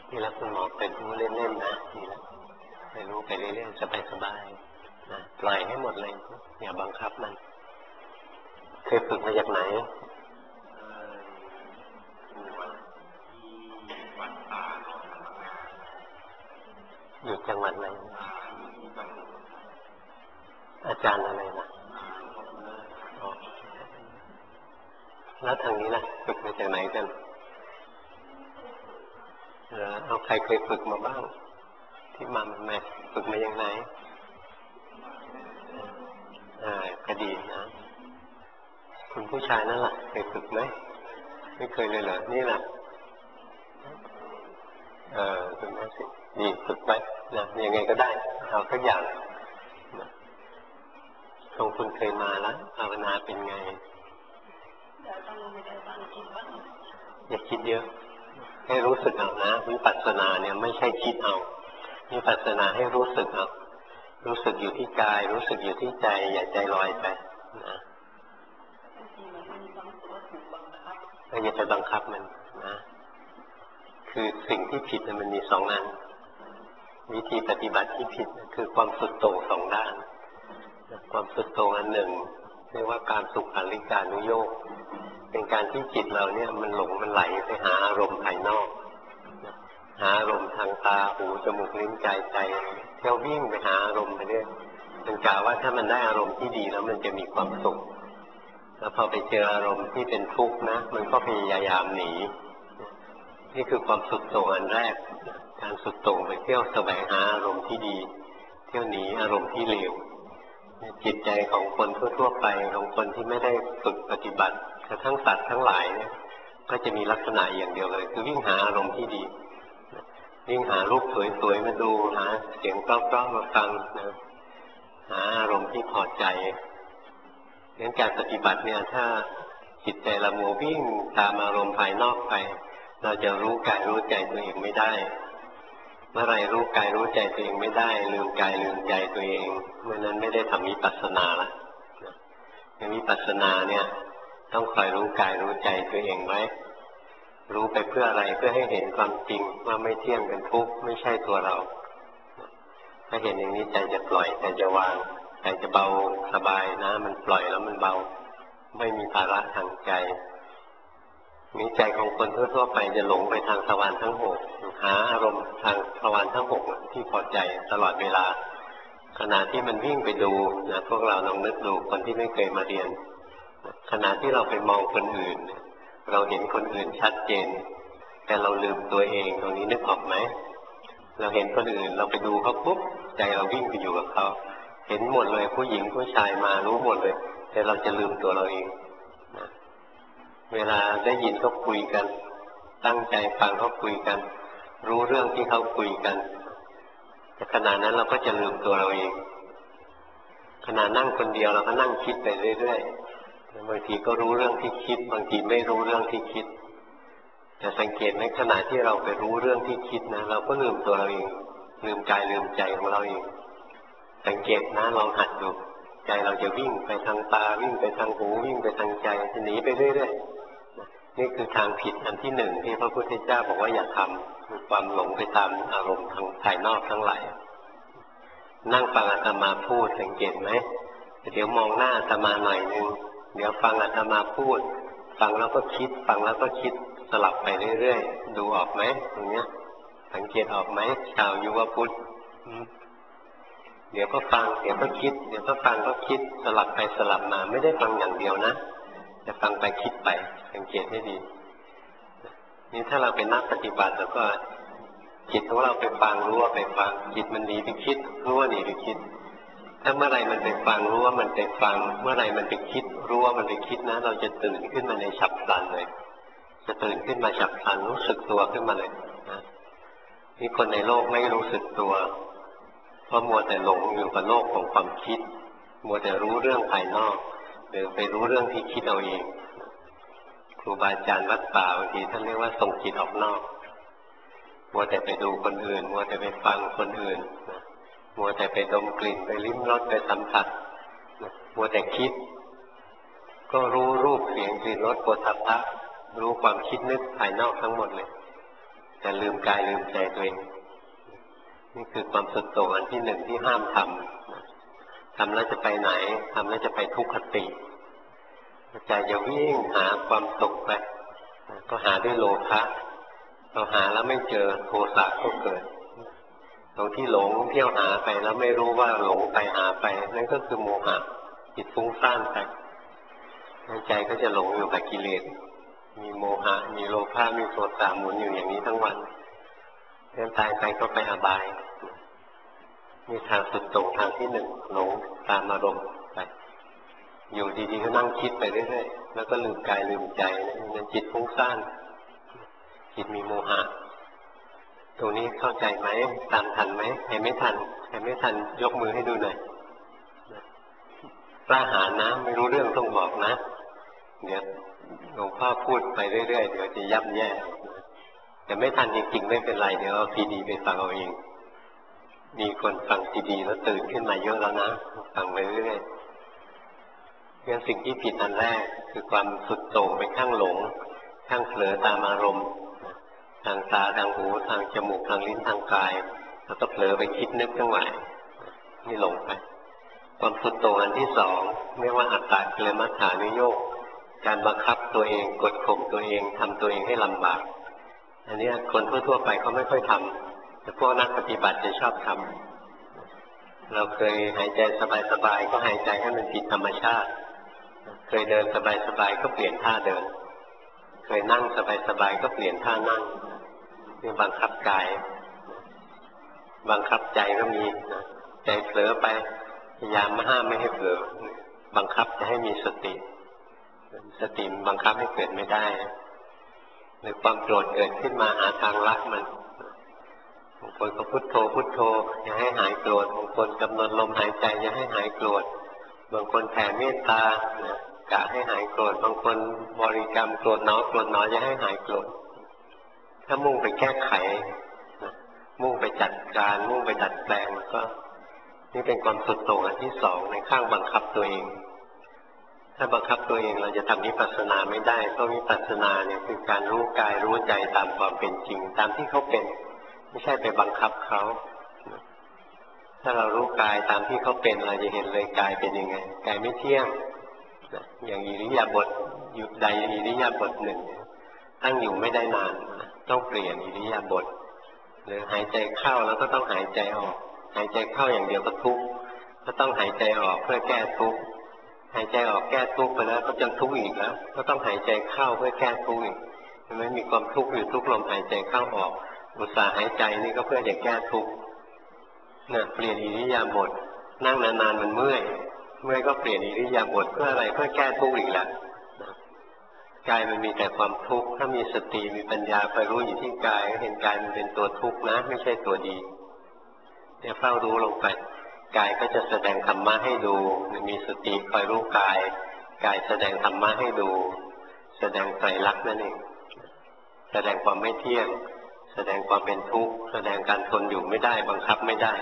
นี่แล้วคุณหมอเป็นรู้เล่นๆนะนี่แล้วไปรู้ไปเรื่อยๆสบายๆนะปล่อยให้หมดเลยอย่าบังคับมันเคยฝึกมาจากไหนอยู่จังหวัดไหนอาจารย์อะไรนะแล้วทางนี้ล่ะฝึกมาจากไหนกันเอาใครเคยฝึกมาบ้างที่มาแม่ฝึกมาอย่างไหนก็ดีนะคุณผู้ชายนั่นล่ะเคยฝึกไหมไม่เคยเลยเหรอนี่แหละคุณแม่สิดีฝึกไปนะยังไงก็ได้เอาสักอย่างนะของคุณเคยมาแล้วภาวนาเป็นไงอย่าคิดเยอะให้รู้สึกเอานะวิปัสสนาเนี่ยไม่ใช่คิดเอาวิปัสสนาให้รู้สึกเอารู้สึกอยู่ที่กายรู้สึกอยู่ที่ใจอย่าใจลอยไปนะอย่าไปบังคับมันนะคือสิ่งที่ผิดมันมีสองอันวิธีปฏิบัติที่ผิดคือความสุดโต่งสองด้านความสุดโต่งอันหนึ่งเรียกว่าการสุขาริการุโยคเป็นการที่จิตเราเนี่ยมันหลงมันไหลไปหาอารมณ์ภายนอกหาอารมณ์ทางตาหูจมูกลิ้นกายใจเที่ยววิ่งไปหาอารมณ์ไปเรื่อยมันกล่าวว่าถ้ามันได้อารมณ์ที่ดีแล้วมันจะมีความสุขแล้วพอไปเจออารมณ์ที่เป็นทุกข์นะมันก็พยายามหนีนี่คือความสุดโต่งอันแรกการสุดโต่งไปเที่ยวแสวงหาอารมณ์ที่ดีเที่ยวหนีอารมณ์ที่เลวจิตใจของคนทั่วๆไปของคนที่ไม่ได้ฝึกปฏิบัติกระทั่งสัตว์ทั้งหลายเนี่ยก็จะมีลักษณะอย่างเดียวเลยคือวิ่งหาอารมณ์ที่ดีวิ่งหารูปสวยๆมาดูหาเสียงเพราะๆมาฟังนะหาอารมณ์ที่พอใจงั้นการปฏิบัติเนี่ยถ้าจิตใจละมัววิ่งตามอารมณ์ภายนอกไปเราจะรู้กายรู้ใจตัวเองไม่ได้เมื่อไรรู้กายรู้ใจตัวเองไม่ได้ลืมกายลืมใจตัวเองเมื่อนั้นไม่ได้ทำวิปัสสนาละวิปัสสนาเนี่ยต้องคอยรู้กายรู้ใจตัวเองไว้รู้ไปเพื่ออะไรเพื่อให้เห็นความจริงว่าไม่เที่ยงเป็นทุกข์ไม่ใช่ตัวเราถ้าเห็นอย่างนี้ใจจะปล่อยใจจะวางใจจะเบาสบายนะมันปล่อยแล้วมันเบาไม่มีภาระทางใจมีใจของคนทั่วๆไปจะหลงไปทางทวารทั้งหกหาอารมณ์ทางทวารทั้งหกที่พอใจตลอดเวลาขณะที่มันวิ่งไปดูนะพวกเราลองนึกดูคนที่ไม่เคยมาเรียนขณะที่เราไปมองคนอื่นเราเห็นคนอื่นชัดเจนแต่เราลืมตัวเองตรงนี้นึกออกไหมเราเห็นคนอื่นเราไปดูเขาปุ๊บใจเราวิ่งไปอยู่กับเขาเห็นหมดเลยผู้หญิงผู้ชายมารู้หมดเลยแต่เราจะลืมตัวเราเองนะเวลาได้ยินเขาคุยกันตั้งใจฟังเขาคุยกันรู้เรื่องที่เขาคุยกันแต่ขณะนั้นเราก็จะลืมตัวเราเองขณะนั่งคนเดียวเราก็นั่งคิดไปเรื่อยๆบางทีก็รู้เรื่องที่คิดบางทีไม่รู้เรื่องที่คิดแต่สังเกตในขณะที่เราไปรู้เรื่องที่คิดนะเราก็ลืมตัวเราเองลืมกายลืมใจของเราเองสังเกตนะลองหัดดูใจเราจะวิ่งไปทางตาวิ่งไปทางหูวิ่งไปทางใจจะหนีไปเรื่อยๆนี่คือทางผิดอันที่หนึ่งที่พระพุทธเจ้าบอกว่าอย่าทำคือความหลงไปตามอารมณ์ทางภายนอกทั้งหลายนั่งฟังอาตมาพูดสังเกตไหมเดี๋ยวมองหน้าอาตมาหน่อยนึงเดี๋ยวฟังอาตมาพูดฟังแล้วก็คิดฟังแล้วก็คิดสลับไปเรื่อยๆดูออกไหมตรงเนี้ยสังเกตออกไหมชาวยุวพุทธเดี๋ยวก็ฟังเดี๋ยวก็คิดเดี๋ยวก็ฟังก็คิดสลับไปสลับมาไม่ได้ฟังอย่างเดียวนะจะฟังไปคิดไปสังเกตให้ดีนี่ถ้าเราเป็นนักปฏิบัติแล้วก็จิตของเราไปฟังรู้ว่าไปฟังจิตมันหนีไปคิดรู้ว่าหนีไปคิดถ้าเมื่อไรมันไปฟังรู้ว่ามันไปฟังเมื่อไรมันไปคิดรู้ว่ามันไปคิดนะเราจะตื่นขึ้นมาในฉับพลันเลยจะตื่นขึ้นมาฉับพลันรู้สึกตัวขึ้นมาเลยนะนี่คนในโลกไม่รู้สึกตัวเพราะมัวแต่หลงอยู่กับโลกของความคิดมัวแต่รู้เรื่องภายนอกหรือไปรู้เรื่องที่คิดเอาเองครูบาอาจารย์วัดป่าบางทีท่านเรียกว่าส่งจิตออกนอกมัวแต่ไปดูคนอื่นมัวแต่ไปฟังคนอื่นมัวแต่ไปดมกลิ่นไปลิ้มรสไปสัมผัสมัวแต่คิดก็รู้รูปเสียงกลิ่นรสโผฏฐัพพะรู้ความคิดนึกภายนอกทั้งหมดเลยแทแต่ลืมกายลืมใจตัวเองนี่คือความสุดโต่งอันที่หนึ่งที่ห้ามทำทำแล้วจะไปไหนทำแล้วจะไปทุกขติใจจะวิ่งหาความสุขไปก็หาด้วยโลภะเราหาแล้วไม่เจอโทสะก็เกิดตรงที่หลงเที่ยวหาไปแล้วไม่รู้ว่าหลงไปหาไปนั่นก็คือโมหะจิตฟุ้งซ่านไปใจก็จะหลงอยู่กับกิเลสมีโมหะมีโลภะมีโทสะหมุนอยู่อย่างนี้ทั้งวันเดินตายไปก็ไปอบายมีทางสุดโต่งทางที่หนึ่งหลงตามอารมณ์ไปอยู่ดีๆก็นั่งคิดไปเรื่อยๆแล้วก็ลืมกายลืมใจนั่นจิตฟุ้งซ่านจิตมีโมหะตรงนี้เข้าใจไหมตามทันไหมใครไม่ทันยกมือให้ดูหน่อยกล้าหาญนะไม่รู้เรื่องต้องบอกนะเดี๋ยวหลวงพ่อพูดไปเรื่อยๆเดี๋ยวจะยับแย่แต่ไม่ทันจริงๆไม่เป็นไรเดี๋ยวเอาซีดีไปฟังเอาเองมีคนฟังซีดีแล้วตื่นขึ้นมาเยอะแล้วนะฟังไปเรื่อยๆเรื่องสิ่งที่ผิดอันแรกคือความสุดโต่งไปข้างหลงข้างเผลอตามอารมณ์ทางตาทางหูทางจมูกทางลิ้นทางกายแล้วก็เผลอไปคิดนึกทั้งหลายนี่หลงไปความสุดโต่งอันที่สองเรียกว่าอัตตกิลมัฏฐานุโยคการบังคับตัวเองกดข่มตัวเองทำตัวเองให้ลำบากอันนี้คนทั่วๆไปเขาไม่ค่อยทำแต่พวกนักปฏิบัติจะชอบทำเราเคยหายใจสบายๆก็หายใจให้มันผิดธรรมชาติเคยเดินสบายๆก็เปลี่ยนท่าเดินเคยนั่งสบายๆก็เปลี่ยนท่านั่งนี่บังคับกายบังคับใจก็มีใจเผลอไปพยายามห้ามไม่ให้เผลอบังคับจะให้มีสติบังคับให้เกิดไม่ได้หรือความโกรธเกิดขึ้นมาหาทางลัดมันบางคนก็พุทโธอย่าให้หายโกรธบางคนกำหนดลมหายใจอย่าให้หายโกรธบางคนแผ่เมตตากะให้หายโกรธบางคนบริกรรมโกรธหนออย่าให้หายโกรธถ้ามุ่งไปแก้ไขมุ่งไปจัดการมุ่งไปดัดแปลงก็นี่เป็นความสุดโต่งอันที่สองในข้างบังคับตัวเองถ้าบังคับตัวเองเราจะทำวิปัสสนาไม่ได้เพราะวิปัสสนาเนี่ยคือการรู้กายรู้ใจตามความเป็นจริงตามที่เขาเป็นไม่ใช่ไปบังคับเขาถ้าเรารู้กายตามที่เขาเป็นเราจะเห็นเลยกายเป็นยังไงกายไม่เที่ยงอย่างอิริยาบถอยู่ใดอิริยาบถหนึ่งตั้งอยู่ไม่ได้นานต้องเปลี่ยนอิริยาบถหรือหายใจเข้าแล้วก็ต้องหายใจออกหายใจเข้าอย่างเดียวก็ทุกข์ก็ต้องหายใจออกเพื่อแก้ทุกข์หายใจออกแก้ทุกข์ไปแล้วก็จะทุกข์อีกแล้วก็ต้องหายใจเข้าเพื่อแก้ทุกข์อีกไม่มีความทุกข์อยู่ทุกลมหายใจเข้าออกอุตส่าห์หายใจนี่ก็เพื่อจะแก้ทุกข์เนี่ยเปลี่ยนอิริยาบถนั่งนานๆมันเมื่อยก็เปลี่ยนอิริยาบถเพื่ออะไรเพื่อแก้ทุกข์อีกแล้วกายมันมีแต่ความทุกข์ถ้ามีสติมีปัญญาไปรู้อยู่ที่กายเห็นกายมันเป็นตัวทุกข์นะไม่ใช่ตัวดีเนี่ยเฝ้ารู้ลงไปกายก็จะแสดงธรรมะให้ดูมีสติคอยรู้กายแสดงธรรมะให้ดูแสดงไตรลักษณ์นั่นเองแสดงความไม่เที่ยงแสดงความเป็นทุกข์แสดงการทนอยู่ไม่ได้บังคับไม่ได้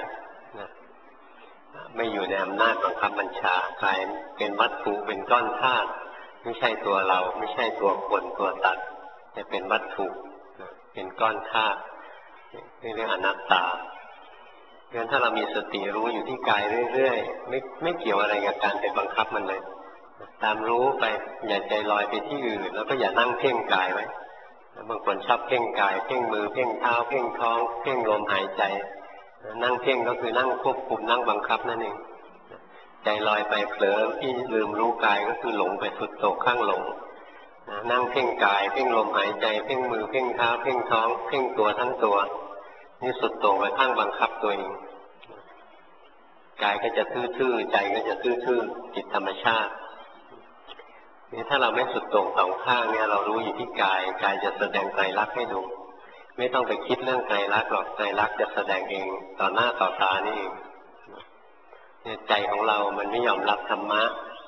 ไม่อยู่ในอำนาจบังคับบัญชากายเป็นวัตถุเป็นก้อนธาตุไม่ใช่ตัวเราไม่ใช่ตัวคนตัวตัดแต่เป็นวัตถุเป็นก้อนธาตุนี่เรียกอนัตตางั้นถ้าเรามีสติรู้อยู่ที่กายเรื่อยๆไม่เกี่ยวอะไรกับการไปบังคับมันเลยตามรู้ไปอย่าใจลอยไปที่อื่นแล้วก็อย่านั่งเพ่งกายไว้บางคนชอบเพ่งกายเพ่งมือเพ่งเท้าเพ่งท้องเพ่งลมหายใจนั่งเพ่งก็คือนั่งควบคุมนั่งบังคับนั่นเองใจลอยไปเผลอที่ลืมรู้กายก็คือหลงไปสุดโต่งข้างหลงนั่งเพ่งกายเพ่งลมหายใจเพ่งมือเพ่งเท้าเพ่งท้องเพ่งตัวทั้งตัวนี่สุดโต่งไปข้างบังคับตัวเองกายก็จะทื่อๆใจก็จะทื่อๆจิตธรรมชาตินี่ถ้าเราไม่สุดโต่งสองข้างเนี่ยเรารู้อยู่ที่กายจะแสดงไตรลักษณ์ให้ดูไม่ต้องไปคิดเรื่องไตรลักษณ์หรอกไตรลักษณ์จะแสดงเองต่อหน้าต่อตานี่เองเนี่ยใจของเรามันไม่ยอมรับธรรมะ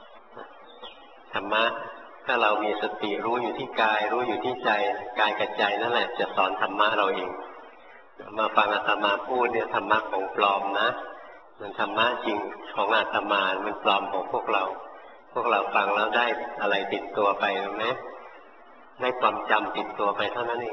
ถ้าเรามีสติรู้อยู่ที่กายรู้อยู่ที่ใจกายกับใจนั่นแหละจะสอนธรรมะเราเองมาฟังอาตมาพูดเนี่ยธรรมะของปลอมนะมันธรรมะจริงของอาตมามันปลอมของพวกเราฟังแล้วได้อะไรติดตัวไปรู้ไหมได้ความจำติดตัวไปเท่านั้นเอง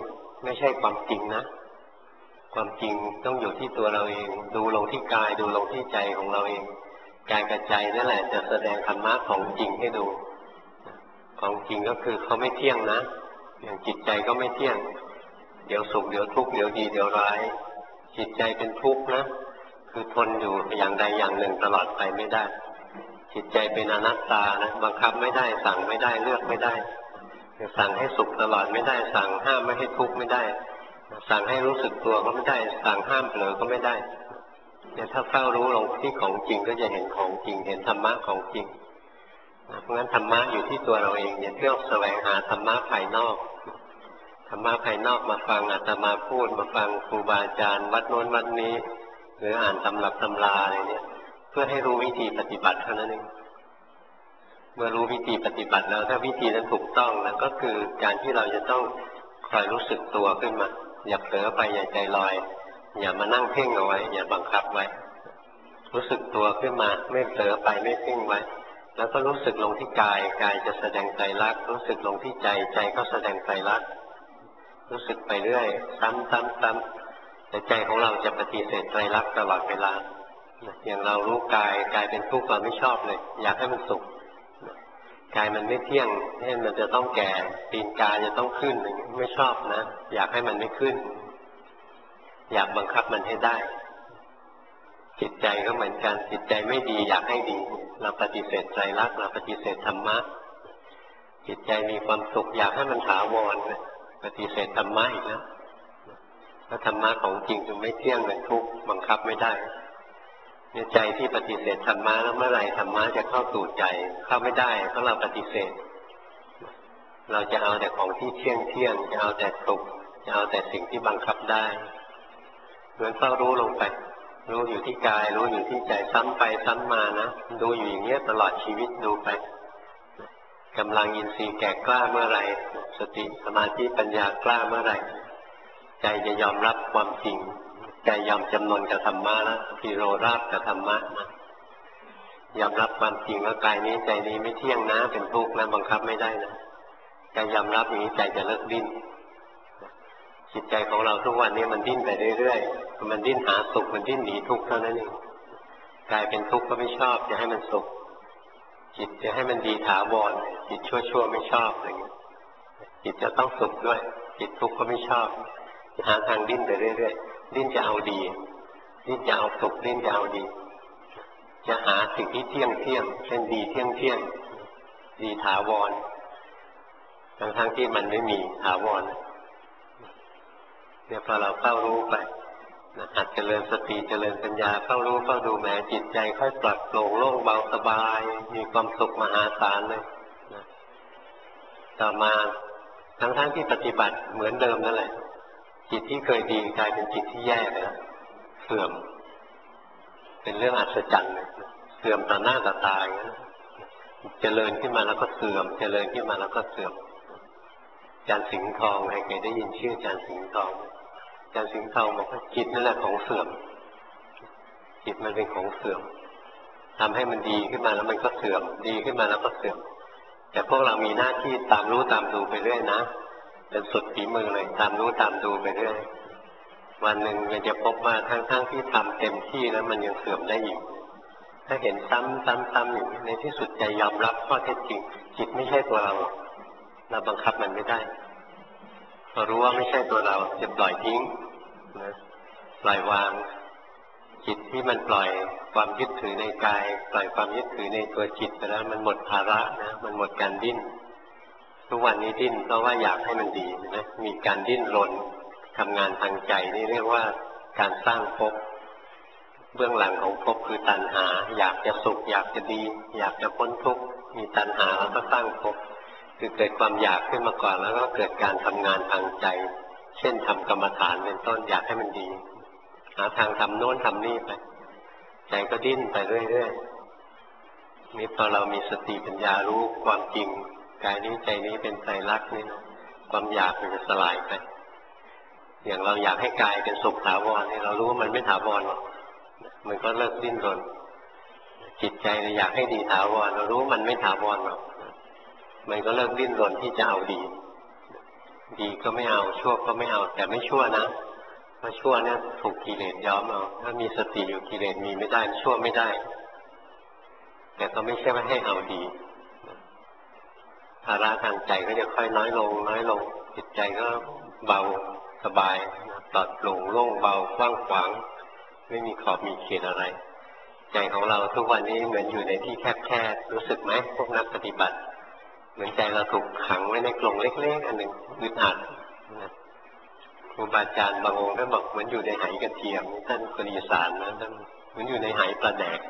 ไม่ใช่ความจริงนะความจริงต้องอยู่ที่ตัวเราเองดูลงที่กายดูลงที่ใจของเราเองกายกับใจนั่นแหละจะแสดงธรรมะของจริงให้ดูของจริงก็คือเขาไม่เที่ยงนะอย่างจิตใจก็ไม่เที่ยงเดี๋ยวสุขเดี๋ยวทุกข์เดี๋ยวดีเดี๋ยวร้ายจิตใจเป็นทุกข์นะคือทนอยู่อย่างใดอย่างหนึ่งตลอดไปไม่ได้จิตใจเป็นอนัตตานะบังคับไม่ได้สั่งไม่ได้เลือกไม่ได้สั่งให้สุขตลอดไม่ได้สั่งห้ามไม่ให้ทุกข์ไม่ได้สั่งให้รู้สึกตัวก็ไม่ได้สั่งห้ามเผลอก็ไม่ได้เนี่ยถ้าเฝ้ารู้ลงที่ของจริงก็จะเห็นของจริงเห็นธรรมะของจริงเพราะงั้นธรรมะอยู่ที่ตัวเราเองอย่าเที่ยวแสวงหาธรรมะภายนอกธรรมะภายนอกมาฟังอาตมาพูดมาฟังครูบาอาจารย์วัดโน้นวัดนี้หรืออ่านตำรับตำราอะไรเนี่ยเพื่อให้รู้วิธีปฏิบัติเท่านั้นเองเมื่อรู้วิธีปฏิบัติแล้วถ้าวิธีนั้นถูกต้องนะก็คือการที่เราจะต้องคอยรู้สึกตัวขึ้นมาอย่าเผลอไปอย่าใจลอยอย่ามานั่งเพ่งเอาไว้อย่าบังคับไว้รู้สึกตัวขึ้นมาไม่เผลอไปไม่เพ่งไว้แล้วก็รู้สึกลงที่กายกายจะแสดงไตรลักษณ์รู้สึกลงที่ใจใจก็แสดงไตรลักษณ์รู้สึกไปเรื่อยซ้ำแต่ใจของเราจะปฏิเสธไตรลักษณ์ตลอดเวลาอย่างเรารู้กายกายเป็นทุกข์เราไม่ชอบเลยอยากให้มันสุขกายมันไม่เที่ยงมันจะต้องแก่ตีนกาจะต้องขึ้นไม่ชอบนะอยากให้มันไม่ขึ้นอยากบังคับมันให้ได้จิตใจก็เหมือนกันจิตใจไม่ดีอยากให้ดีเราปฏิเสธไตรลักษณ์เราปฏิเสธธรรมะจิตใจมีความสุขอยากให้มันถาวรปฏิเสธธรรมะอีกแล้วเพราะธรรมะของจริงคือไม่เที่ยงเป็นทุกข์บังคับไม่ได้เนี่ยใจที่ปฏิเสธธรรมะแล้วเมื่อไหร่ธรรมะจะเข้าสู่ใจเข้าไม่ได้เพราะเราปฏิเสธเราจะเอาแต่ของที่เที่ยงจะเอาแต่สุขจะเอาแต่สิ่งที่บังคับได้เหมือนเฝ้ารู้ลงไปรู้อยู่ที่กายรู้อยู่ที่ใจซ้ำไปซ้ำมานะดูอยู่อย่างเงี้ยตลอดชีวิตดูไปกำลังอินทรีย์แก่กล้าเมื่อไหร่สติสมาธิปัญญากล้าเมื่อไหร่ใจจะยอมรับความจริงใจยอมจำนนกับธรรมะแล้วพิโรราบกับธรรมะนะยอมรับความจริงว่ากายนี้ใจนี้ไม่เที่ยงนะเป็นทุกข์นะบังคับไม่ได้นะใจยอมรับอย่างนี้ใจจะเลิกดิ้นจิตใจของเราทุกวันนี้มันดิ้นไปเรื่อยๆมันดิ้นหาสุขมันดิ้นหนีทุกข์เท่านั้นเองกายเป็นทุกข์ก็ไม่ชอบจะให้มันสุขจิตจะให้มันดีถาวรจิตชั่วไม่ชอบอะไรเงี้ยจิตจะต้องสุขด้วยจิตทุกข์ก็ไม่ชอบหาทางดิ้นไปเรื่อยๆดิ้นจะเอาดีดิ้นจะเอาสุขดิ้นจะเอาดีจะหาสิ่งที่เที่ยงเช่นดีเที่ยงดีถาวรทั้งที่มันไม่มีถาวรเนี่ยพอเราเฝ้ารู้ไปหัดเจริญสติเจริญปัญญาเฝ้ารู้เฝ้าดูแม้จิตใจค่อยปลอดโปร่งโล่งเบาสบายมีความสุขมหาศาลเลยต่อมาทั้งที่ปฏิบัติเหมือนเดิมนั่นแหละจิตที่เคยดีกลายเป็นจิตที่แย่ไปแล้วเสื่อมเป็นเรื่องอัศจรรย์เลยเสื่อมต่อหน้าต่อตาอย่างนั้นเจริญขึ้นมาแล้วก็เสื่อมเจริญขึ้นมาแล้วก็เสื่อมอาจารย์สิงห์ทองใครได้ยินชื่ออาจารย์สิงห์ทองอาจารย์สิงห์ทองบอกว่าจิตนั่นแหละของเสื่อมจิตมันเป็นของเสื่อมทำให้มันดีขึ้นมาแล้วมันก็เสื่อมดีขึ้นมาแล้วก็เสื่อมแต่พวกเรามีหน้าที่ตามรู้ตามดูไปเรื่อยนะเป็นสุดฝีมือเลยตามรู้ตามดูไปเรื่อยวันหนึ่งมันจะพบว่าทั้งที่ทำเต็มที่แล้วมันยังเสื่อมได้อีกถ้าเห็นซ้ำอย่างนี้ในที่สุดใจยอมรับข้อเท็จจริงจิตไม่ใช่ตัวเราบังคับมันไม่ได้พอรู้ว่าไม่ใช่ตัวเราจะปล่อยทิ้งนะปล่อยวางจิตที่มันปล่อยความยึดถือในกายปล่อยความยึดถือในตัวจิตไปแล้วมันหมดภาระนะมันหมดการดิ้นทุกวันนี้ดิ้นเพราะว่าอยากให้มันดีนะมีการดิ้นรนทำงานทางใจนี่เรียกว่าการสร้างภพเบื้องหลังของภพคือตัณหาอยากจะสุขอยากจะดีอยากจะพ้นทุกข์มีตัณหาแล้วก็สร้างภพคือเกิดความอยากขึ้นมาก่อนแล้วก็เกิดการทำงานทางใจเช่นทำกรรมฐานเป็นต้นอยากให้มันดีหาทางทำโน้นทำนี่ไปใจก็ดิ้นไปเรื่อยๆนี่พอเรามีสติปัญญารู้ความจริงกายนี้ใจนี้เป็นไตรลักษณ์นี่นะความอยากมันจะสลายไปอย่างเราอยากให้กายเป็นสุขถาวรนี่เรารู้ว่ามันไม่ถาวรหรอกมันก็เลิกดิ้นรนจิตใจเราอยากให้ดีถาวรเรารู้มันไม่ถาวรหรอกมันก็เลิกดิ้นรนที่จะเอาดีดีก็ไม่เอาชั่วก็ไม่เอาแต่ไม่ชั่วนะเพราะชั่วเนี่ยถูกกิเลสย้อมเอาถ้ามีสติอยู่กิเลสมีไม่ได้ชั่วไม่ได้แต่ก็ไม่ใช่ว่าให้เอาดีภาระทางใจก็จะค่อยน้อยลงน้อยลงจิตใจก็เบาสบายปลอดโปร่งโล่งเบากว้างขวางไม่มีขอบมีเขตอะไรใจของเราทุกวันนี้เหมือนอยู่ในที่แคบๆรู้สึกไหมพวกนักปฏิบัติเหมือนใจเราถูกขังไว้ในกรงเล็กๆอันหนึ่งอึดอัดครูบาอาจารย์บางองค์ก็บอกเหมือนอยู่ในไหกระเทียมท่านคนอีสานนะท่านเหมือนอยู่ในไหปลาแดก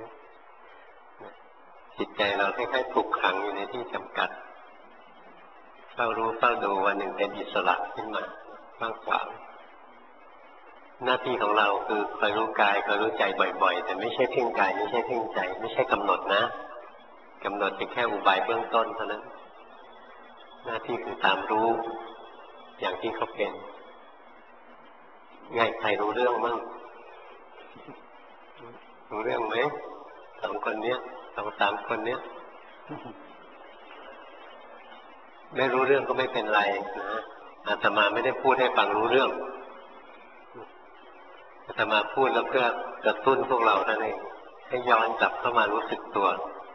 จิตใจเราคล้ายๆถูกขังอยู่ในที่จำกัดเฝ้ารู้เฝ้าดูวันหนึ่งเป็นอิสระขึ้นมาว่างเปล่าหน้าที่ของเราคือคอยรู้กายคอยรู้ใจบ่อยๆแต่ไม่ใช่เพ่งกายไม่ใช่เพ่งใจไม่ใช่กำหนดนะกำหนดเป็นแค่อุบายเบื้องต้นเท่านั้นหน้าที่คือตามรู้อย่างที่เขาเป็นไงใครรู้เรื่องมั่งรู้เรื่องไหมสองคนเนี้ยสองสามคนเนี้ยไม่รู้เรื่องก็ไม่เป็นไรนะอาตมาไม่ได้พูดให้ฟังรู้เรื่องอาตมาพูดแล้วเพื่อกระตุ้นพวกเรานั่นเองให้ย้อนกลับเข้ามารู้สึกตัว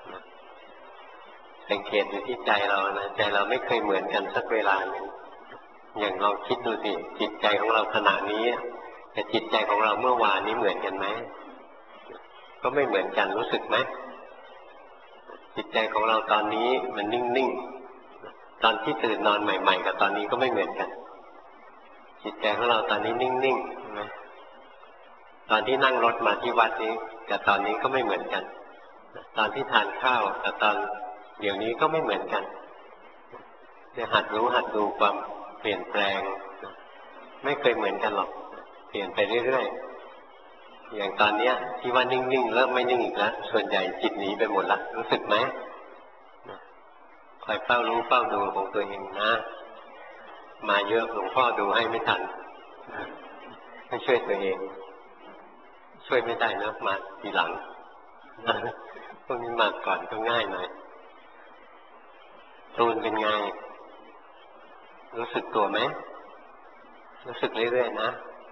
สังเกตอยู่ที่ใจเรานะใจเราไม่เคยเหมือนกันสักเวลาหนึ่งอย่างเราคิดดูสิจิตใจของเราขณะนี้กับจิตใจของเราเมื่อวานนี้เหมือนกันไหมก็ไม่เหมือนกันรู้สึกไหมจิตใจของเราตอนนี้มันนิ่งๆตอนที่ตื่นนอนใหม่ๆกับตอนนี้ก็ไม่เหมือนกันจิตใจของเราตอนนี้นิ่งๆใช่ไหมตอนที่นั่งรถมาที่วัดนี้กับตอนนี้ก็ไม่เหมือนกันตอนที่ทานข้าวกับตอนเดี๋ยวนี้ก็ไม่เหมือนกันจะหัดรู้หัดดูความเปลี่ยนแปลงไม่เคยเหมือนกันหรอกเปลี่ยนไปเรื่อยๆอย่างตอนเนี้ยที่ว่านิ่งๆเริ่มไม่นิ่งอีกแล้วส่วนใหญ่จิตหนีไปหมดละรู้สึกไหมคอยเฝ้ารู้เฝ้าดูของตัวเองนะมาเยอะหลวงพ่อดูให้ไม่ทันให้ช่วยตัวเองช่วยไม่ได้นะมาทีหลังพวกนี้มาก่อนก็ง่ายหน่อยตูนเป็นไงรู้สึกตัวไหมรู้สึกเรื่อยๆนะ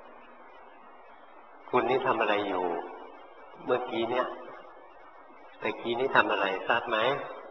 คุณนี่ทำอะไรอยู่เมื่อกี้เนี่ยแต่กี้นี่ทำอะไรทราบไหม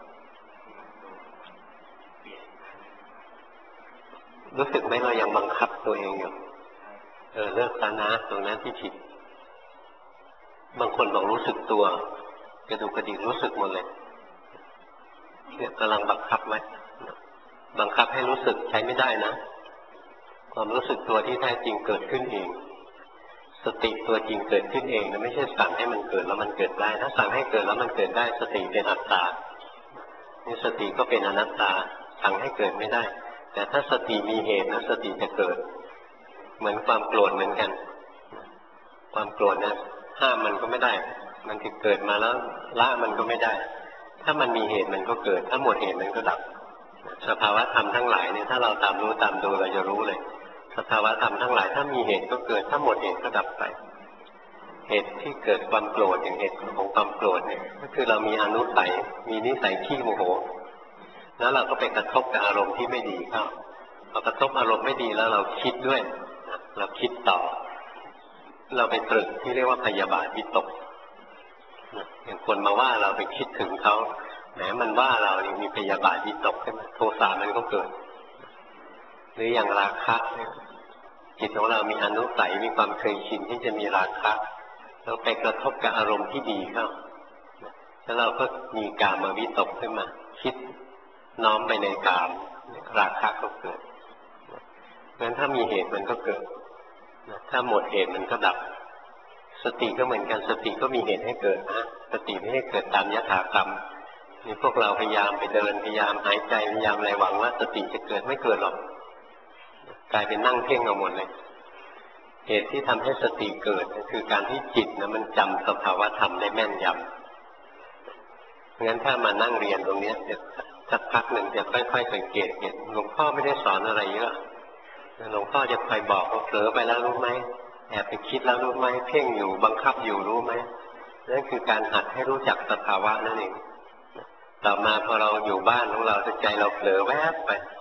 รู้สึกไหมเรายังบังคับตัวเองอยู่เลิกซะนะตรงนั้นที่ผิดบางคนบอกรู้สึกตัวกระดูกกระดิกรู้สึกหมดเลยเนี่ยกำลังบังคับไหมบังคับให้รู้สึกใช้ไม่ได้นะความรู้สึกตัวที่แท้จริงเกิดขึ้นเองสติตัวจริงเกิดขึ้นเองนะไม่ใช่สั่งให้มันเกิดแล้วมันเกิดได้ถ้าสั่งให้เกิดแล้วมันเกิดได้สติเป็นอัตตานี่สติก็เป็นอนัตตาสั่งให้เกิดไม่ได้แต่ถ้าสติมีเหตุนะสติจะเกิดเหมือนความโกรธเหมือนกันความโกรธนะห้ามมันก็ไม่ได้มันจะเกิดมาแล้วละมันก็ไม่ได้ถ้ามันมีเหตุมันก็เกิดถ้าหมดเหตุมันก็ดับสภาวะธรรมทั้งหลายเนี่ยถ้าเราตามรู้ตามดูเราจะรู้เลยสภาวะธรรมทั้งหลายถ้ามีเหตุก็เกิดถ้าหมดเหตุก็ดับไปเหตุที่เกิดความโกรธอย่างเหตุของความโกรธเนี่ยก็คือเรามีอนุสัยมีนิสัยขี้โมโหแล้วเราก็ไปกระทบกับอารมณ์ที่ไม่ดีเข้าพอกระทบอารมณ์ไม่ดีแล้วเราคิดด้วยเราคิดต่อเราไปตรึกที่เรียกว่าพยาบาทวิตกอย่างคนมาว่าเราไปคิดถึงเขาแหมมันว่าเรานี่มีพยาบาทวิตกขึ้นมาโทสะมันก็เกิดหรืออย่างราคะเนี่ยจิตของเรามีอนุสัยมีความเคยชินที่จะมีราคะเราไปกระทบกับอารมณ์ที่ดีเข้าแล้วเราก็มีกามวิตกขึ้นมาคิดน้อมไปในกามราคะก็เกิดเพราะฉะนั้นถ้ามีเหตุมันก็เกิดถ้าหมดเหตุมันก็ดับสติก็เหมือนกันสติก็มีเหตุให้เกิดนะสติไม่ให้เกิดตามยถากรรมนี่พวกเราพยายามไปเดินพยายามหายใจพยายามอะไรหวังว่าสติจะเกิดไม่เกิดหรอกกลายเป็นนั่งเพ่งเอาหมดเลยเหตุที่ทำให้สติเกิดคือการที่จิตนะมันจำสภาวะธรรมได้แม่นยำงั้นถ้ามานั่งเรียนตรงนี้เดี๋ยวสักพักหนึ่งจะค่อยๆสังเกตเห็นหลวงพ่อไม่ได้สอนอะไรเยอะหลวงพ่อจะคอยบอกว่าเผลอไปแล้วรู้ไหมแอบไปคิดแล้วรู้ไหมเพ่งอยู่บังคับอยู่รู้ไหมนั่นคือการหัดให้รู้จักสภาวะนั่นเองต่อมาพอเราอยู่บ้านของเราใจเราเผลอแวบไป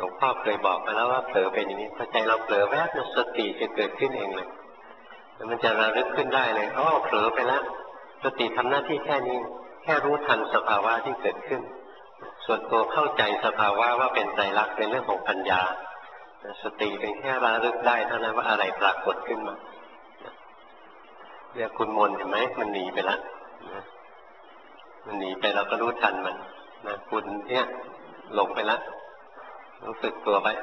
ลวงพ่อเคยบอกมาแล้วว่าเผลอเป็นอย่างนี้พอใจเราเผลอแวบนึงสติจะเกิดขึ้นเองเลยแล้วมันจะระลึกขึ้นได้เลยอ๋อเผลอไปแล้วสติทำหน้าที่แค่นี้แค่รู้ทันสภาวะที่เกิดขึ้นส่วนตัวเข้าใจสภาวะว่าเป็นไตรลักษณ์เป็นเรื่องของปัญญาสติเป็นแค่ระลึกได้เท่านั้นว่าอะไรปรากฏขึ้นมาเรียกคุณมนเห็นไหมมันหนีไปแล้วมันหนีไปเราก็รู้ทันมันนะคุณเนี่ยหลงไปแล้วรู้สึกตัวไป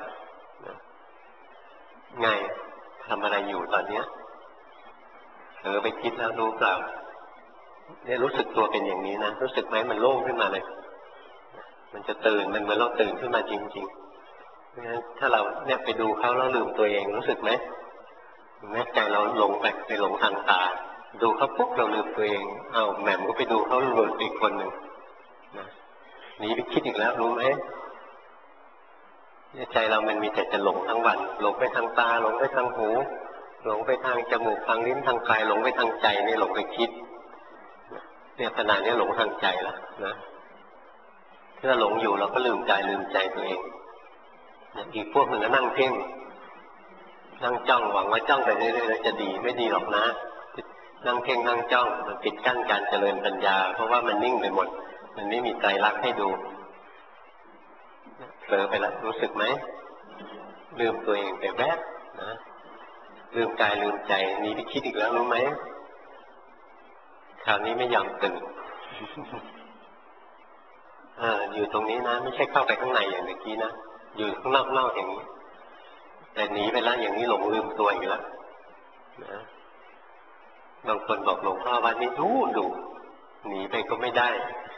ไงทำอะไรอยู่ตอนเนี้ยไปคิดแล้วรู้เปล่าเนี่ยรู้สึกตัวเป็นอย่างนี้นะรู้สึกไหมมันโล่งขึ้นมาเลยมันจะตื่นมันเหมือนเราตื่นขึ้นมาจริงๆเพราะฉะนั้นถ้าเราเนี่ยไปดูเขาแล้วลืมตัวเองรู้สึกไหมแม้ใจเราหลงไปหลงทางตาดูเขาปุ๊บเราลืมตัวเองเอาแหม่มก็ไปดูเขาหลุดอีกคนหนึ่งนะหนีไปคิดอีกแล้วรู้ไหมใจเรามันมีแต่จะหลงทั้งวันหลงไปทางตาหลงไปทางหูหลงไปทางจมูกทางลิ้นทางกายหลงไปทางใจนี่หลงไปคิดเนี่ยขณะนี้หลงทางใจแล้วนะถ้าหลงอยู่เราก็ลืมใจตัวเองอีกพวกหนึ่งก็นั่งเพ่งนั่งจ้องหวังว่าจ้องไปเรื่อยๆแล้วจะดีไม่ดีหรอกนะนั่งเพ่งนั่งจ้องมันปิดกั้นการเจริญปัญญาเพราะว่ามันนิ่งไปหมดมันไม่มีไตรลักษณ์ให้ดูเผลอไปแล้วรู้สึกไหมลืมตัวเองไปแวบนะลืมกายลืมใจหนีไปคิดอีกแล้วรู้ไหมคราวนี้ไม่ยอมตื่นอยู่ตรงนี้นะไม่ใช่เข้าไปข้างในอย่างเมื่อกี้นะอยู่ข้างนอกอย่างนี้แต่หนีไปแล้วอย่างนี้หลงลืมตัวอีกแล้วนะบางคนบอกหลวงพ่อวัดนี้ดูหนีไปก็ไม่ได้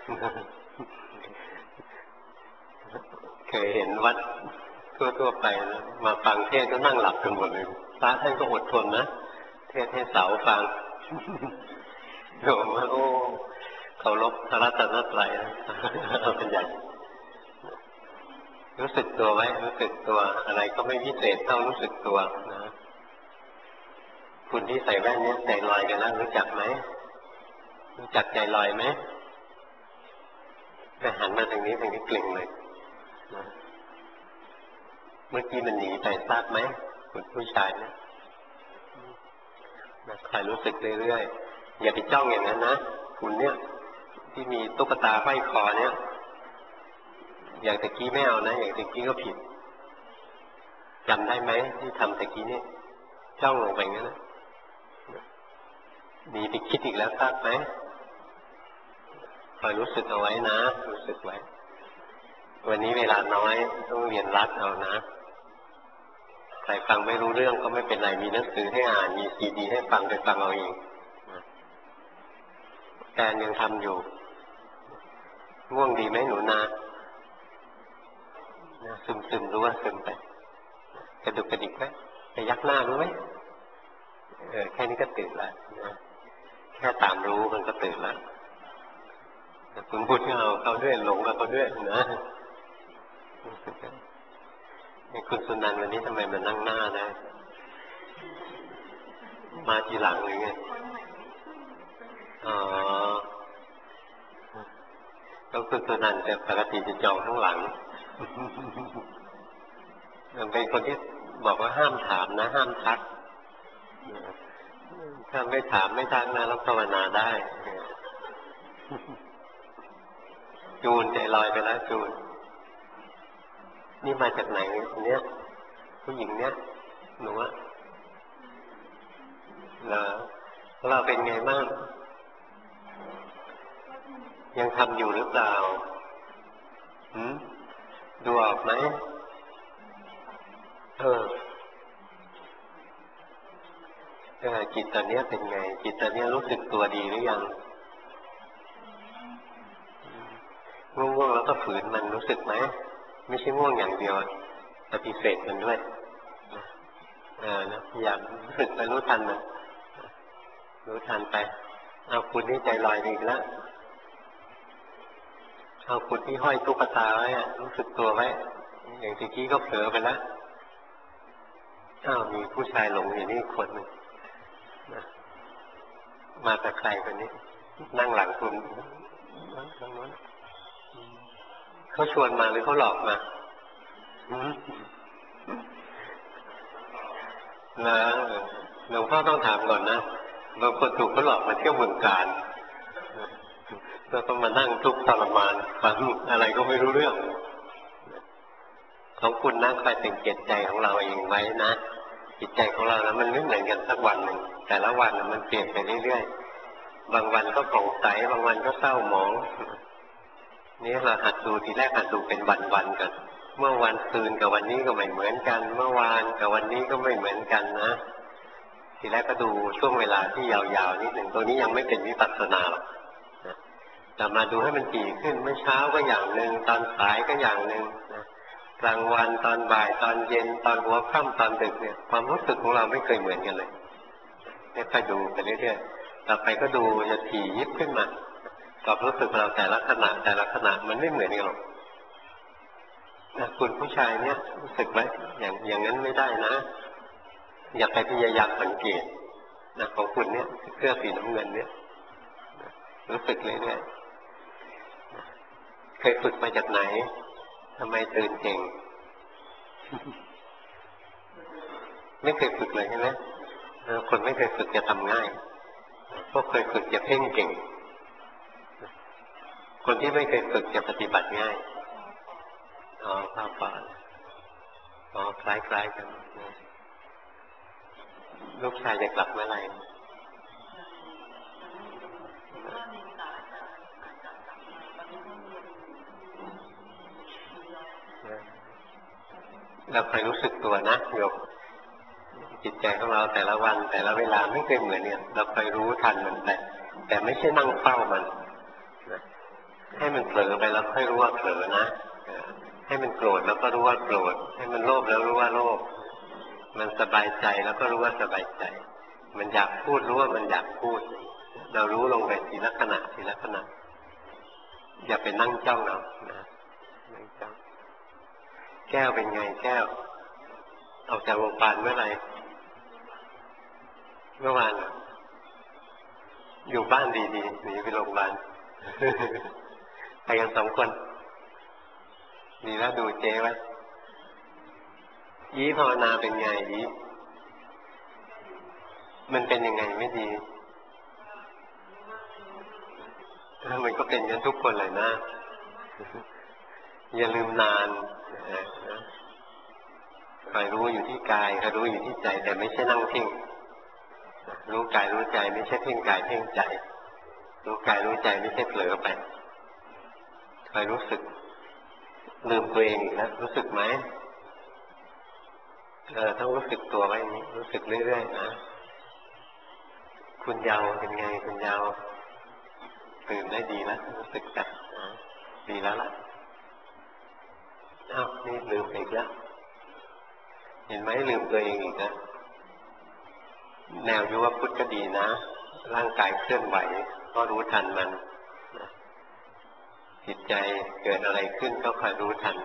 เคยเห็นวัดทั่วไปนะมาฟังเทศก็นั่งหลับกันหมดเลยพระท่านก็อดทนนะเทศให้สาวฟังโยมว่าโอ้เคารพพระรัตนตรัยเป็นใหญ่รู้สึกตัวไว้รู้สึกตัวอะไรก็ไม่พิเศษเท่ารู้สึกตัวนะคุณที่ใส่แว่นนี้ใจลอยกันแล้วรู้จักไหมรู้จักใจลอยไหมแต่หันมาทางนี้กลิ่งเลยนะเมื่อกี้มันหนีไปทราบไหมคุณผู้ชายนะคอยรู้สึกเรื่อยๆอย่าไปจ้องอย่างนั้นนะคุณเนี่ยที่มีตุ๊กตาห้อยคอเนี่ยอย่างตะกี้ไม่เอานะอย่างตะกี้ก็ผิดจำได้ไหมที่ทำตะกี้นี่จ้องลงไปงั้นนะหนีไปคิดอีกแล้วทราบไหมคอยรู้สึกเอาไว้นะรู้สึกไว้วันนี้เวลาน้อยต้องเรียนรัดเอานะใครฟังไม่รู้เรื่องก็ไม่เป็นไรมีหนังสือให้อ่านมีซีดีให้ฟังไปฟังเอาเองการยังทำอยู่ง่วงดีไหมหนูนาซึมรู้ว่าซึมไปกระดุกกระดิกไหมไปยักหน้ารู้ไหมแค่นี้ก็ตื่นแล้วนะแค่ตามรู้มันก็ตื่นแล้วคุณพูดเอาเขาด้วยหลงกับเขาด้วยนะคุณสุนันท์วันนี้ทำไมมานั่งหน้าได้มาทีหลังหรือไงอ๋อแล้วคุณสุนันท์แต่ปกติจะจองข้างหลังเป็นคนที่บอกว่าห้ามถามนะห้ามทักถ้าไม่ถามไม่ทักนะแล้วภาวนาได้จูนใจลอยไปแล้วจูนนี่มาจากไหนเนี่ยผู้หญิงเนี่ยหนูอะเราเป็นไงบ้างยังทำอยู่หรือเปล่าดูออกไหมจิตตอนนี้เป็นไงจิตตอนนี้รู้สึกตัวดีหรือยังง่วงๆแล้วก็ฝืนมันรู้สึกไหมไม่ใช่ง่วงอย่างเดียวปฏิเสธมันด้วยนะอยากรู้สึกไปรู้ทันมันรู้ทันไปเอาคุณนี่ใจลอยอีกแล้วเอาคุณที่ห้อยตุ๊กตาไว้รู้สึกตัวไว้อย่างตะกี้ก็เผลอไปแล้วมีผู้ชายหลงอยู่นี่คนหนึ่งมาแต่ใครคนนี้นั่งหลังคุณเขาชวนมาหรือเขาหลอกมานะหลวงพ่อต้องถามก่อนนะบางคนถูกเขาหลอกมาเที่ยวเมืองการแล้วก็มานั่งทุกข์ทรมานฟังอะไรก็ไม่รู้เรื่องของคุณนะคอยสังเกตใจของเราเองไว้นะจิตใจของเรานะมันไม่เหมือนกันสักวันหนึ่งแต่ละวันมันเปลี่ยนไปเรื่อยๆบางวันก็ผ่องใสบางวันก็เศร้าหมองนี่เราหัดดูทีแรกหัดดูเป็นวันๆกันเมื่อวันคืนกับวันนี้ก็ไม่เหมือนกันเมื่อวานกับวันนี้ก็ไม่เหมือนกันนะทีแรกก็ดูช่วงเวลาที่ยาวๆนิดหนึ่งตัวนี้ยังไม่เป็นวิปัสสนาหรอกแต่มาดูให้มันถี่ขึ้นเมื่อเช้าก็อย่างหนึ่งตอนสายก็อย่างหนึ่งนะกลางวันตอนบ่ายตอนเย็นตอนหัวค่ำตอนดึกเนี่ยความรู้สึกของเราไม่เคยเหมือนกันเลยค่อยๆดูไปเรื่อยๆต่อไปก็ดูจะถี่ยิบขึ้นมาความรู้สึกเราแต่ละขณะมันไม่เหมือนกันหรอกคุณผู้ชายเนี่ยรู้สึกไหมอย่างนั้นไม่ได้นะอย่าไปพยายามสังเกตนะของคุณเนี่ยเสื้อสีน้ำเงินเนี่ยรู้สึกเรื่อยๆเคยฝึกมาจากไหนทำไมตื่นเก่งไม่เคยฝึกเลยใช่ไหมคนไม่เคยฝึกจะทำง่ายพวกเคยฝึกจะเพ่งเก่งคนที่ไม่เคยฝึกจะปฏิบัติง่ายอ๋อข้าวป่าอ๋อคล้ายๆกันลูกชายจะกลับเมื่อไหร่เราคอยรู้สึกตัวนะโยมจิตใจของเราแต่ละวันแต่ละเวลาไม่เคยเหมือนเนี่ยเราคอยรู้ทันมันแต่ไม่ใช่นั่งเฝ้ามันให้มันเผลอไปแล้วค่อยรู้ว่าเผลอนะให้มันโกรธแล้วก็รู้ว่าโกรธให้มันโลภแล้วรู้ว่าโลภมันสบายใจแล้วก็รู้ว่าสบายใจมันอยากพูดรู้ว่ามันอยากพูดเรารู้ลงไปทีละขณะอย่าไปนั่งจ้องเอานะนั่งจ้องแก้วเป็นไงแก้วออกจากโรงพยาบาลเมื่อไหร่เมื่อวานอยู่บ้านดีๆหนีไปโรงพยาบาลไปกัน2 คนดีแล้วดูเจ๊ไว้ยี้ภาวนาเป็นไงยี้มันเป็นยังไงไม่ดีมันก็เป็นกันทุกคนเลยนะอย่าลืมนานคอยรู้อยู่ที่กายคอยรู้อยู่ที่ใจแต่ไม่ใช่นั่งเพ่งรู้กายรู้ใจไม่ใช่เพ่งกายเพ่งใจรู้กายรู้ใจไม่ใช่เผลอไปคอยรู้สึกลืมตัวเองอีกแล้วรู้สึกไหมต้องรู้สึกตัวไว้อย่างนี้รู้สึกเรื่อยๆนะคุณยาวเป็นไงคุณยาวตื่นได้ดีแล้วรู้สึกแบบดีแล้วล่ะอ้าวนี่ลืมอีกแล้วเห็นไหมลืมตัวเองอีกนะแนวยุวพุทธก็ดีนะร่างกายเคลื่อนไหวก็รู้ทันมันจิตใจเกิดอะไรขึ้นก็คอยรู้ทัน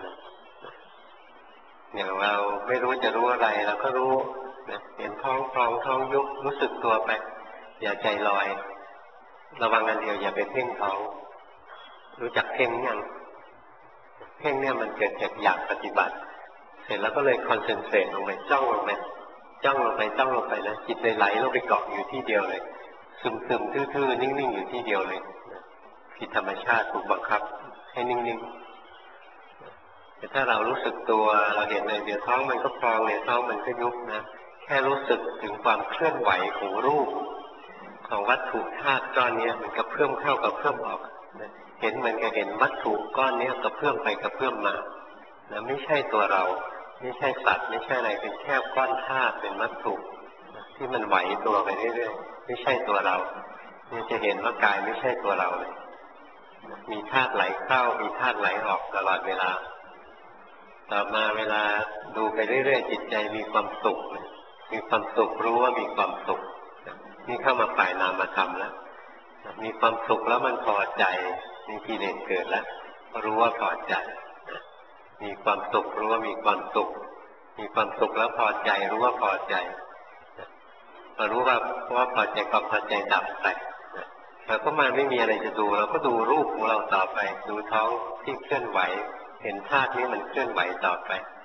อย่างเราไม่รู้จะรู้อะไรเราก็รู้นะเห็นท้องพองท้องยุบรู้สึกตัวไปอย่าใจลอยระวังอันเดียวอย่าไปเพ่งท้องรู้จักเพ่งยังเพ่งเนี่ยมันเกิดจากอยากปฏิบัติเสร็จแล้วก็เลยคอนเซนเทรตลงไปจ้องลงไปนะจิตไหลลงไปเกาะอยู่ที่เดียวเลยซึมๆทื่อๆนิ่งๆอยู่ที่เดียวเลยผิดธรรมชาติถูกบังคับให้นิ่งๆแต่ถ้าเรารู้สึกตัวเราเห็นเลยเดี๋ยวท้องมันก็พองเดี๋ยวท้องมันก็ยุบนะแค่รู้สึกถึงความเคลื่อนไหวของรูปของวัตถุธาตุก้อนนี้มันกระเพื่อมเข้ากระเพื่อมออกเห็นมันก็เห็นวัตถุก้อนนี้กระเพื่อมไปกระเพื่อมมานะไม่ใช่ตัวเราไม่ใช่สัตว์ไม่ใช่อะไรเป็นแค่ก้อนธาตุเป็นวัตถุที่มันไหวตัวไปเรื่อยๆไม่ใช่ตัวเราเนี่ยจะเห็นว่ากายไม่ใช่ตัวเราเลยมีธาตุไหลเข้ามีธาตุไหลออกตลอดเวลาต่อมาเวลาดูไปเรื่อยๆจิตใจมีความสุขมีความสุขรู้ว่ามีความสุขนี่เข้ามาฝ่ายนามธรรมแล้วมีความสุขแล้วมันพอใจมีกิเลสเกิดแล้วรู้ว่าพอใจมีความสุขรู้ว่ามีความสุขมีความสุขแล้วพอใจรู้ว่าพอใจพอรู้ว่าเพราะว่าพอใจกับพอใจดับไปเราก็มาไม่มีอะไรจะดูเราก็ดูรูปของเราต่อไปดูท้องที่เคลื่อนไหวเห็นธาตุนี้มันเคลื่อนไหวต่อไป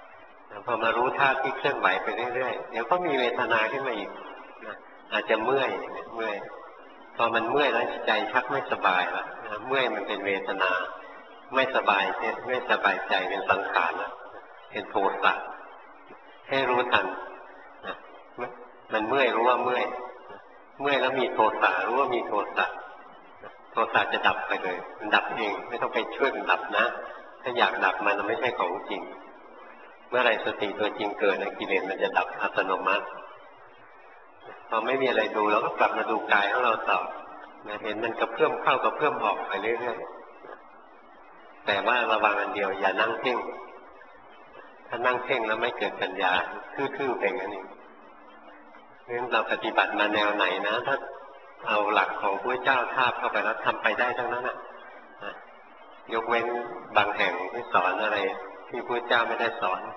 พอมารู้ธาตุที่เคลื่อนไหวไปเรื่อยๆเดี๋ยวก็มีเวทนาขึ้นมาอีกนะอาจจะเมื่อยพอมันเมื่อยแล้วใจชักไม่สบายแล้วเมื่อยมันเป็นเวทนาไม่สบายเนี่ยไม่สบายใจเป็นสังขารแล้วเป็นโทสะให้รู้ทันนะมันเมื่อยรู้ว่าเมื่อยแล้วมีโทสะรู้ว่ามีโทสะโทสะจะดับไปเลยมันดับเองไม่ต้องไปช่วยมันดับนะถ้าอยากดับมันไม่ใช่ของจริงเมื่อไรสติตัวจริงเกิดนะกิเลสมันจะดับอัตโนมัติพอไม่มีอะไรดูเราก็กลับมาดูกายของเราต่อเห็นมันกระเพื่อมเข้ากระเพื่อมออกไปเรื่อยๆแต่ว่าระวังอันเดียวอย่านั่งเพ่งถ้านั่งเพ่งแล้วไม่เกิดปัญญาทื่อๆไปงั้นเองเพราะฉะนั้นเราปฏิบัติมาแนวไหนนะถ้าเอาหลักของพระเจ้าทาบเข้าไปแล้วทำไปได้ทั้งนั้นยกเว้นบางแห่งที่สอนอะไรที่พระเจ้าไม่ได้สอน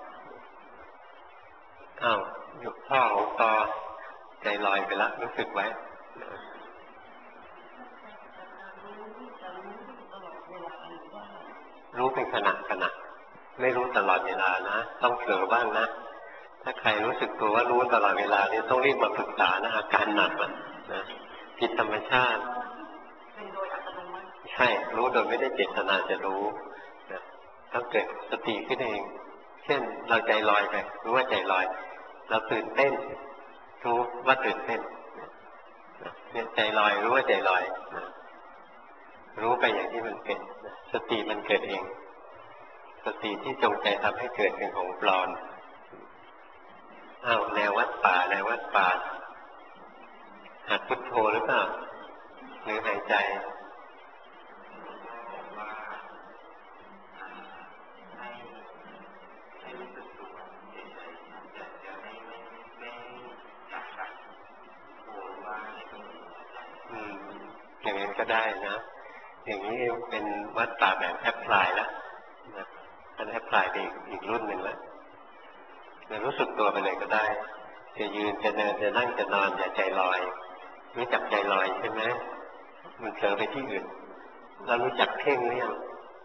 ยกพ่อของตอใจลอยไปแล้วรู้สึกไว้รู้เป็นขณะไม่รู้ตลอดเวลานะต้องเผลอบ้างนะถ้าใครรู้สึกตัวว่ารู้ตลอดเวลานี่ต้องรีบมาปรึกษานะอาการหนักนะผิดธรรมชาติใช่รู้โดยไม่ได้เจตนาจะรู้นะต้องเกิดสติขึ้นเองเช่นเราใจลอยไปรู้ว่าใจลอยเราตื่นเต้นรู้ว่าตื่นเต้นเนี่ยใจลอยรู้ว่าใจลอยรู้ไปอย่างที่มันเป็นสติมันเกิดเองสติที่จงใจทำให้เกิดเป็นของปลอมแนววัดป่าหัดพุทโธหรือเปล่าหรือหายใจอย่างนี้ก็ได้นะอย่างนี้เป็นวัดป่าแบบแอปพลายแล้วนะมันแอปพลายไปอีกรุ่นหนึ่งแล้วจะรู้สึกตัวไปเลยก็ได้จะยืนจะเดินจะนั่งจะนอนอย่าใจลอยรู้จักใจลอยใช่ไหมมันเผลอไปที่อื่นเรารู้จักเพ่งหรือยัง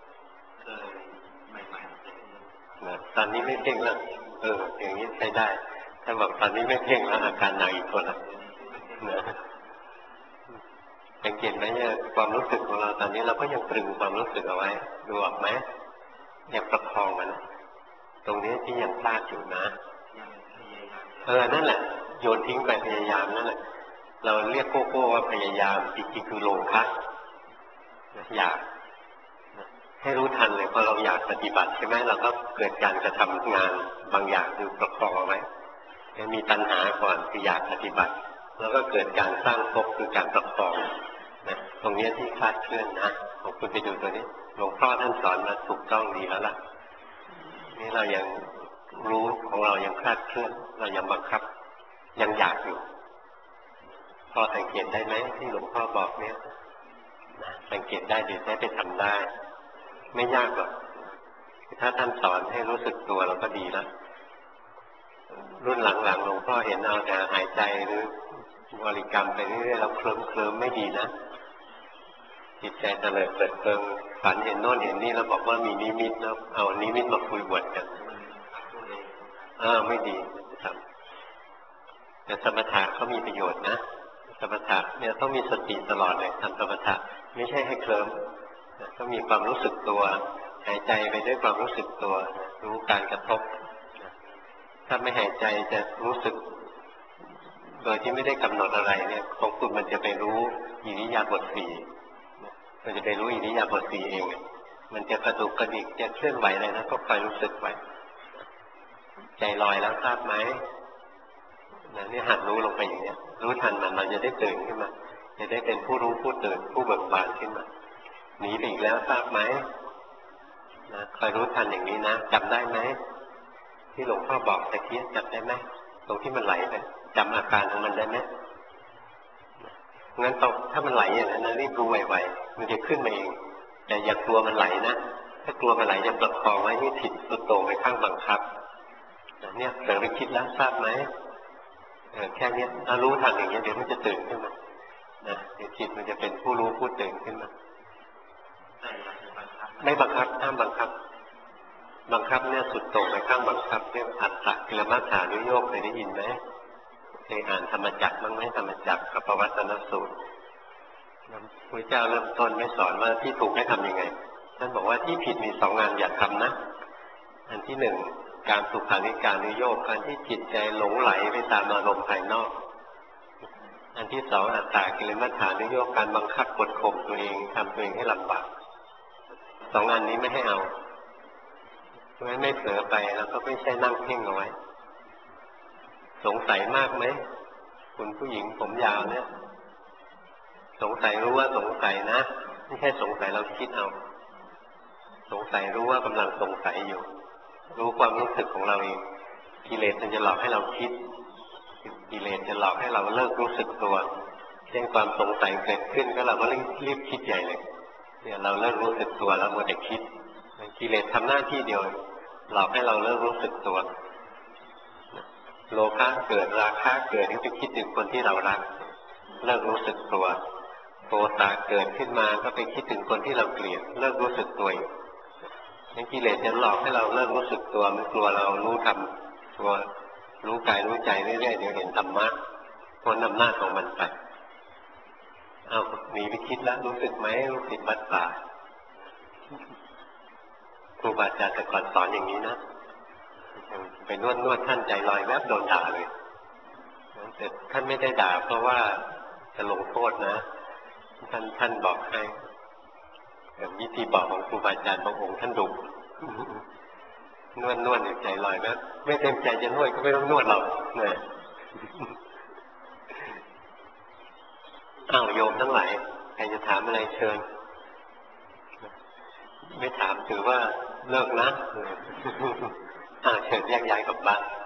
ตอนนี้ไม่เพ่งแล้วอย่างนี้ใช้ได้ถ้าบอกตอนนี้ไม่เพ่งแล้วอาการหนักอีกคนละสังเกตไหมเนี่ยความรู้สึกของเราตอนนี้เราก็ยังตรึงความรู้สึกเอาไว้ดูออกไหมยังประคองมันตรงนี้ที่ยังพลาดอยู่นะนั่นแหละโยนทิ้งไปพยายามนั่นแหละเราเรียกโก้ว่าพยายามจริงๆคือโลภะอยากให้รู้ทันเลยพอเราอยากปฏิบัติใช่ไหมเราก็เกิดการกระทำงานบางอย่างคือประคองเอาไว้มีตัณหาก่อนคืออยากปฏิบัติแล้วก็เกิดการสร้างภพคือการประคองนะตรงนี้ที่คลาดเคลื่อนนะของคุณไปดูตัวนี้หลวงพ่อท่านสอนมาถูกต้องดีแล้วล่ะนี่เรายังรู้ของเรายังคลาดเคลื่อนเรายังบังคับยังอยากอยู่พอสังเกตได้ไหมที่หลวงพ่อบอกเนี่ยสังเกตได้ดีได้ไปทำได้ไม่ยากหรอกถ้าท่านสอนให้รู้สึกตัวเราก็ดีแล้วรุ่นหลังๆหลวงพ่อเห็นเอาแต่หายใจหรือบริกรรมไปเรื่อยๆเราเคลิ้มไม่ดีนะจิตใจเตลิดเปิดเปิงฝันเห็นโน่นเห็นนี่แล้วบอกว่ามีนิมิตแล้วเอานิมิตมาคุยบวชกันไม่ดีครับแต่สมถะเขามีประโยชน์นะสมถะเนี่ยต้องมีสติตลอดเลยทำสมถะไม่ใช่ให้เคลิ้มต้องมีความรู้สึกตัวหายใจไปด้วยความรู้สึกตัวรู้การกระทบถ้าไม่หายใจจะรู้สึกโดยที่ไม่ได้กำหนดอะไรเนี่ยของคุณมันจะไปรู้อิริยาบถสี่มันจะไปรู้อิริยาบถสี่เองมันจะกระดุกกระดิกจะเคลื่อนไหวอะไรนะก็คอยรู้สึกไว้ใจลอยแล้วทราบไหมนี่หัดรู้ลงไปอย่างนี้รู้ทันมันเราจะได้ตื่นขึ้นมาจะได้เป็นผู้รู้ผู้ตื่นผู้เบิกบานขึ้นมาหนีไปอีกแล้วทราบไหมคอยรู้ทันอย่างนี้นะจำได้ไหมที่หลวงพ่อบอกตะกี้จำได้ไหมตรงที่มันไหลไปจำอาการของมันได้ไหมงั้นตรงถ้ามันไหลอย่างนั้นรีบรู้ไวๆมันจะขึ้นมาเองแต่อย่ากลัวมันไหลนะถ้ากลัวมันไหลจะประคองไว้นี่ผิดสุดโต่งไปข้างบังคับเนี่ยเผลอไปคิดแล้วทราบไหมแค่นี้ถ้ารู้ทันอย่างนี้เดี๋ยวมันจะตื่นขึ้นมาเดี๋ยวจิตมันจะเป็นผู้รู้ผู้ตื่นขึ้นมาไม่บังคับห้ามบังคับบังคับเนี่ยสุดโต่งไปข้างบังคับเรียกอัตตกิลมัฏฐานุโยคเคยได้ยินไหมเคยอ่านธรรมจักรบ้างไหมธรรมจักรกับปวัตตนสูตรพระเจ้าเริ่มต้นไม่สอนว่าที่ถูกให้ทำยังไงท่านบอกว่าที่ผิดมี2 งานอย่าทำนะอันที่1การสุขาริการนุโยคการที่จิตใจหลงไหลไปตามอารมณ์ภายนอกอันที่2อัตตกิลมัฏฐานุโยคการบังคับกดข่มตัวเองทำตัวเองให้ลำบาก2 อันนี้ไม่ให้เอาเพราะฉะนั้นไม่เผลอไปแล้วก็ไม่ใช่นั่งเพ่งเอาไว้สงสัยมากไหมคุณผู้หญิงผมยาวเนี่ยสงสัยรู้ว่าสงสัยนะไม่ใช่สงสัยเราคิดเอาสงสัยรู้ว่ากำลังสงสัยอยู่รู้ความรู้สึกของเราเองกิเลสมันจะหลอกให้เราคิดกิเลสจะหลอกให้เราเลิกรู้สึกตัวเช่นความสงสัยเกิดขึ้นก็เราก็รีบคิดใหญ่เลยเนี่ยเราเลิกรู้สึกตัวแล้วมัวแต่คิดกิเลสทำหน้าที่เดียวหลอกให้เราเลิกรู้สึกตัวโลภะเกิดราคะเกิดก็ไปคิดถึงคนที่เรารักเลิกรู้สึกตัวโทสะเกิดขึ้นมาก็ไปคิดถึงคนที่เราเกลียดเลิกรู้สึกตัวอีกนั่นกิเลสจะหลอกให้เราเลิกรู้สึกตัวมันกลัวเรารู้ธรรมตัวรู้กายรู้ใจเรื่อยๆเดี๋ยวเห็นธรรมะพ้นอำนาจของมันไปเอาหนีไปคิดแล้วรู้สึกไหมรู้สึกบัดป่าครูบาอาจารย์แต่ก่อนสอนอย่างนี้นะไปนวดท่านใจลอยแวบโดนด่าเลยแต่ท่านไม่ได้ด่าเพราะว่าจะลงโทษนะท่านบอกให้วิธีบอกของครูบาอาจารย์บางองค์ท่านดุนวดใจลอยแวบไม่เต็มใจจะนวดก็ไม่ต้องนวดหรอกเนี่ยอ้าวโยมทั้งหลายใครจะถามอะไรเชิญไม่ถามถือว่าเลิกนะเชิญแยกย้ายกลับบ้าน